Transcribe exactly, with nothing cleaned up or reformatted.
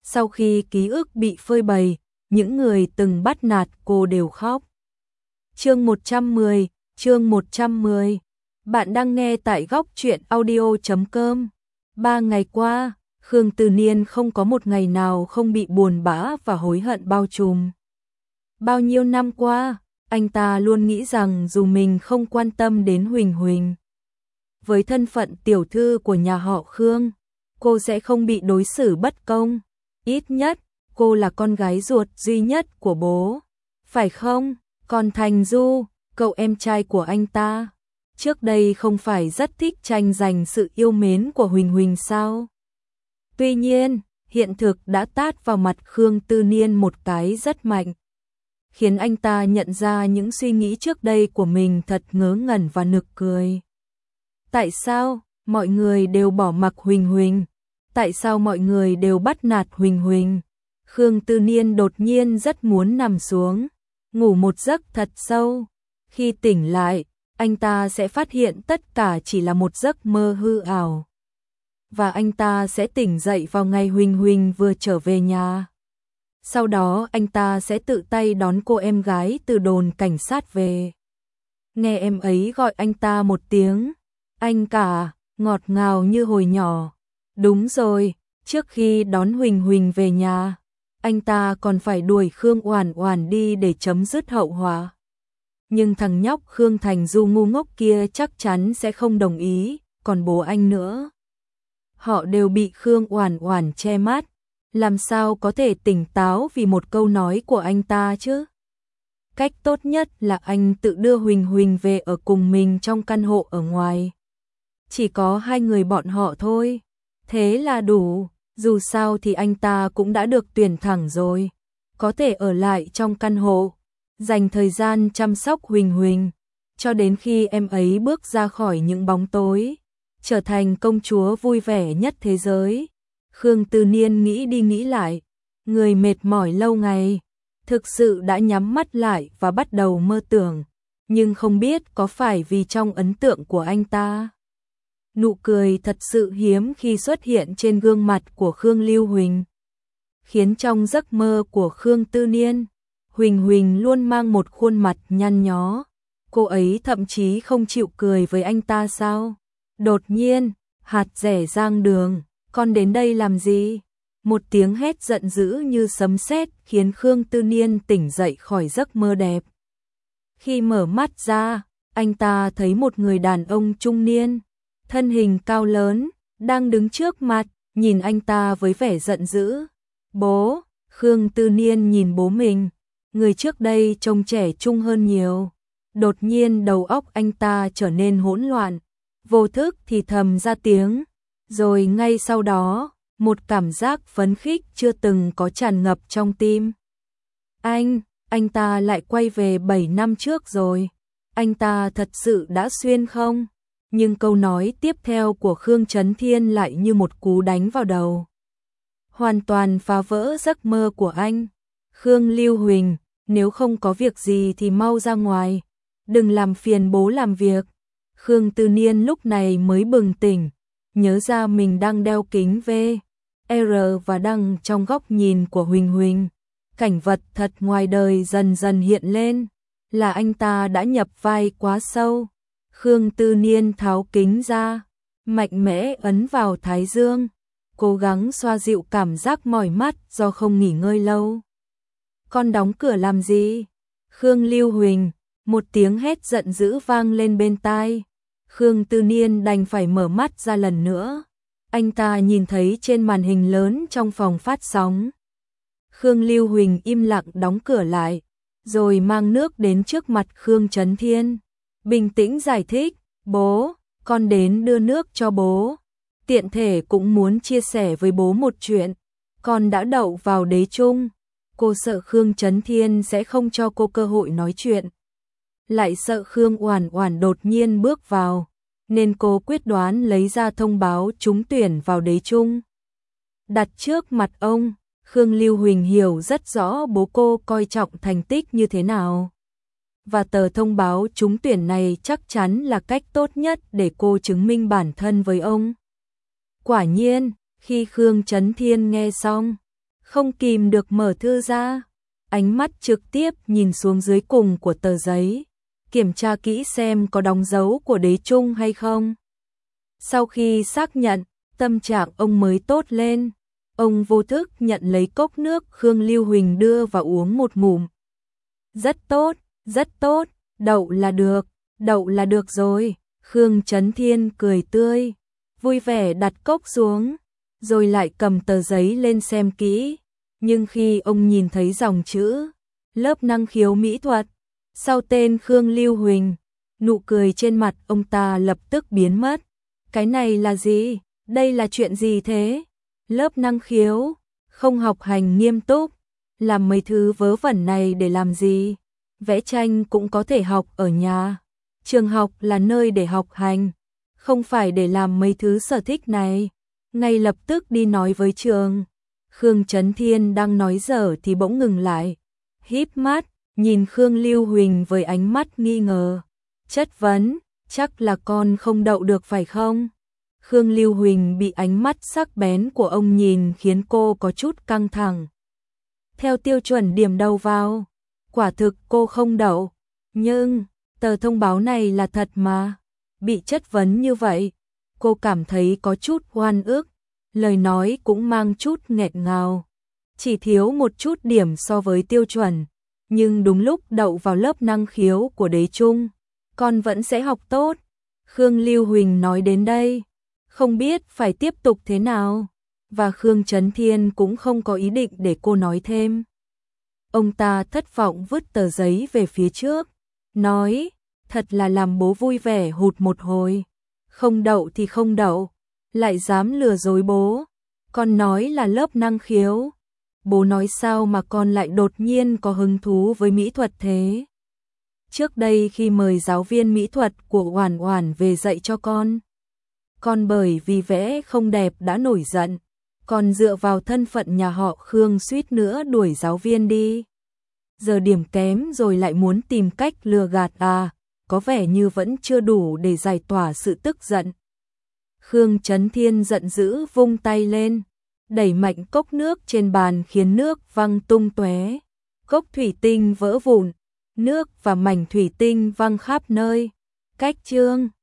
Sau khi ký ức bị phơi bày, những người từng bắt nạt cô đều khóc. Chương một trăm mười, chương một trăm mười. Bạn đang nghe tại góc truyện audio chấm com. Ba ngày qua, Khương Tư Niên không có một ngày nào không bị buồn bã và hối hận bao trùm. Bao nhiêu năm qua, anh ta luôn nghĩ rằng dù mình không quan tâm đến Huỳnh Huỳnh, với thân phận tiểu thư của nhà họ Khương, cô sẽ không bị đối xử bất công. Ít nhất, cô là con gái ruột duy nhất của bố. Phải không? Còn Thành Du, cậu em trai của anh ta, trước đây không phải rất thích tranh giành sự yêu mến của Huỳnh Huỳnh sao? Tuy nhiên, hiện thực đã tát vào mặt Khương Tư Niên một cái rất mạnh, khiến anh ta nhận ra những suy nghĩ trước đây của mình thật ngớ ngẩn và nực cười. Tại sao mọi người đều bỏ mặc Huỳnh Huỳnh? Tại sao mọi người đều bắt nạt Huỳnh Huỳnh? Khương Tư Niên đột nhiên rất muốn nằm xuống, ngủ một giấc thật sâu. Khi tỉnh lại, anh ta sẽ phát hiện tất cả chỉ là một giấc mơ hư ảo. Và anh ta sẽ tỉnh dậy vào ngày Huỳnh Huỳnh vừa trở về nhà. Sau đó anh ta sẽ tự tay đón cô em gái từ đồn cảnh sát về. Nghe em ấy gọi anh ta một tiếng anh cả, ngọt ngào như hồi nhỏ. Đúng rồi, trước khi đón Huỳnh Huỳnh về nhà, anh ta còn phải đuổi Khương Oản Oản đi để chấm dứt hậu họa. Nhưng thằng nhóc Khương Thành Du ngu ngốc kia chắc chắn sẽ không đồng ý, còn bố anh nữa. Họ đều bị Khương Oản Oản che mắt, làm sao có thể tỉnh táo vì một câu nói của anh ta chứ? Cách tốt nhất là anh tự đưa Huỳnh Huỳnh về ở cùng mình trong căn hộ ở ngoài. Chỉ có hai người bọn họ thôi, thế là đủ, dù sao thì anh ta cũng đã được tuyển thẳng rồi, có thể ở lại trong căn hộ, dành thời gian chăm sóc Huỳnh Huỳnh, cho đến khi em ấy bước ra khỏi những bóng tối, trở thành công chúa vui vẻ nhất thế giới. Khương Tư Niên nghĩ đi nghĩ lại, người mệt mỏi lâu ngày, thực sự đã nhắm mắt lại và bắt đầu mơ tưởng, nhưng không biết có phải vì trong ấn tượng của anh ta. Nụ cười thật sự hiếm khi xuất hiện trên gương mặt của Khương Lưu Huỳnh, khiến trong giấc mơ của Khương Tư Niên, Huỳnh Huỳnh luôn mang một khuôn mặt nhăn nhó. Cô ấy thậm chí không chịu cười với anh ta sao? Đột nhiên, hạt rẻ Giang Đường, con đến đây làm gì? Một tiếng hét giận dữ như sấm sét khiến Khương Tư Niên tỉnh dậy khỏi giấc mơ đẹp. Khi mở mắt ra, anh ta thấy một người đàn ông trung niên, thân hình cao lớn, đang đứng trước mặt, nhìn anh ta với vẻ giận dữ. Bố! Khương Tư Niên nhìn bố mình, người trước đây trông trẻ trung hơn nhiều. Đột nhiên đầu óc anh ta trở nên hỗn loạn, vô thức thì thầm ra tiếng, rồi ngay sau đó, một cảm giác phấn khích chưa từng có tràn ngập trong tim. Anh, anh ta lại quay về bảy năm trước rồi. Anh ta thật sự đã xuyên không? Nhưng câu nói tiếp theo của Khương Chấn Thiên lại như một cú đánh vào đầu, hoàn toàn phá vỡ giấc mơ của anh. Khương Lưu Huỳnh, nếu không có việc gì thì mau ra ngoài, đừng làm phiền bố làm việc. Khương Tư Niên lúc này mới bừng tỉnh, nhớ ra mình đang đeo kính vê rờ và đang trong góc nhìn của Huỳnh Huỳnh. Cảnh vật thật ngoài đời dần dần hiện lên, là anh ta đã nhập vai quá sâu. Khương Tư Niên tháo kính ra, mạnh mẽ ấn vào thái dương, cố gắng xoa dịu cảm giác mỏi mắt do không nghỉ ngơi lâu. Con đóng cửa làm gì? Khương Lưu Huỳnh, một tiếng hét giận dữ vang lên bên tai. Khương Tư Niên đành phải mở mắt ra lần nữa. Anh ta nhìn thấy trên màn hình lớn trong phòng phát sóng, Khương Lưu Huỳnh im lặng đóng cửa lại, rồi mang nước đến trước mặt Khương Chấn Thiên, bình tĩnh giải thích, bố, con đến đưa nước cho bố, tiện thể cũng muốn chia sẻ với bố một chuyện, con đã đậu vào đế trung. Cô sợ Khương Chấn Thiên sẽ không cho cô cơ hội nói chuyện, lại sợ Khương Oản Oản đột nhiên bước vào, nên cô quyết đoán lấy ra thông báo trúng tuyển vào đế trung, đặt trước mặt ông. Khương Lưu Huỳnh hiểu rất rõ bố cô coi trọng thành tích như thế nào, và tờ thông báo trúng tuyển này chắc chắn là cách tốt nhất để cô chứng minh bản thân với ông. Quả nhiên, khi Khương Chấn Thiên nghe xong, không kìm được mở thư ra, ánh mắt trực tiếp nhìn xuống dưới cùng của tờ giấy, kiểm tra kỹ xem có đóng dấu của Đế Trung hay không. Sau khi xác nhận, tâm trạng ông mới tốt lên. Ông vô thức nhận lấy cốc nước Khương Lưu Huỳnh đưa và uống một ngụm. Rất tốt, rất tốt, đậu là được, đậu là được rồi. Khương Chấn Thiên cười tươi, vui vẻ đặt cốc xuống, rồi lại cầm tờ giấy lên xem kỹ. Nhưng khi ông nhìn thấy dòng chữ lớp năng khiếu mỹ thuật sau tên Khương Lưu Huỳnh, nụ cười trên mặt ông ta lập tức biến mất. Cái này là gì? Đây là chuyện gì thế? Lớp năng khiếu, không học hành nghiêm túc, làm mấy thứ vớ vẩn này để làm gì? Vẽ tranh cũng có thể học ở nhà. Trường học là nơi để học hành, không phải để làm mấy thứ sở thích này. Ngay lập tức đi nói với trường. Khương Chấn Thiên đang nói dở thì bỗng ngừng lại, híp mắt, nhìn Khương Lưu Huỳnh với ánh mắt nghi ngờ. Chất vấn, chắc là con không đậu được phải không? Khương Lưu Huỳnh bị ánh mắt sắc bén của ông nhìn khiến cô có chút căng thẳng. Theo tiêu chuẩn điểm đầu vào, quả thực cô không đậu, nhưng tờ thông báo này là thật mà. Bị chất vấn như vậy, cô cảm thấy có chút oan ức, lời nói cũng mang chút nghẹn ngào. Chỉ thiếu một chút điểm so với tiêu chuẩn, nhưng đúng lúc đậu vào lớp năng khiếu của Đế Trung, con vẫn sẽ học tốt. Khương Lưu Huỳnh nói đến đây, không biết phải tiếp tục thế nào, và Khương Chấn Thiên cũng không có ý định để cô nói thêm. Ông ta thất vọng vứt tờ giấy về phía trước, nói, thật là làm bố vui vẻ hụt một hồi. Không đậu thì không đậu, lại dám lừa dối bố. Con nói là lớp năng khiếu. Bố nói sao mà con lại đột nhiên có hứng thú với mỹ thuật thế? Trước đây khi mời giáo viên mỹ thuật của Oản Oản về dạy cho con, con bởi vì vẽ không đẹp đã nổi giận, còn dựa vào thân phận nhà họ Khương suýt nữa đuổi giáo viên đi. Giờ điểm kém rồi lại muốn tìm cách lừa gạt à, có vẻ như vẫn chưa đủ để giải tỏa sự tức giận. Khương Chấn Thiên giận dữ vung tay lên, đẩy mạnh cốc nước trên bàn khiến nước văng tung tóe, cốc thủy tinh vỡ vụn, nước và mảnh thủy tinh văng khắp nơi. Cách chương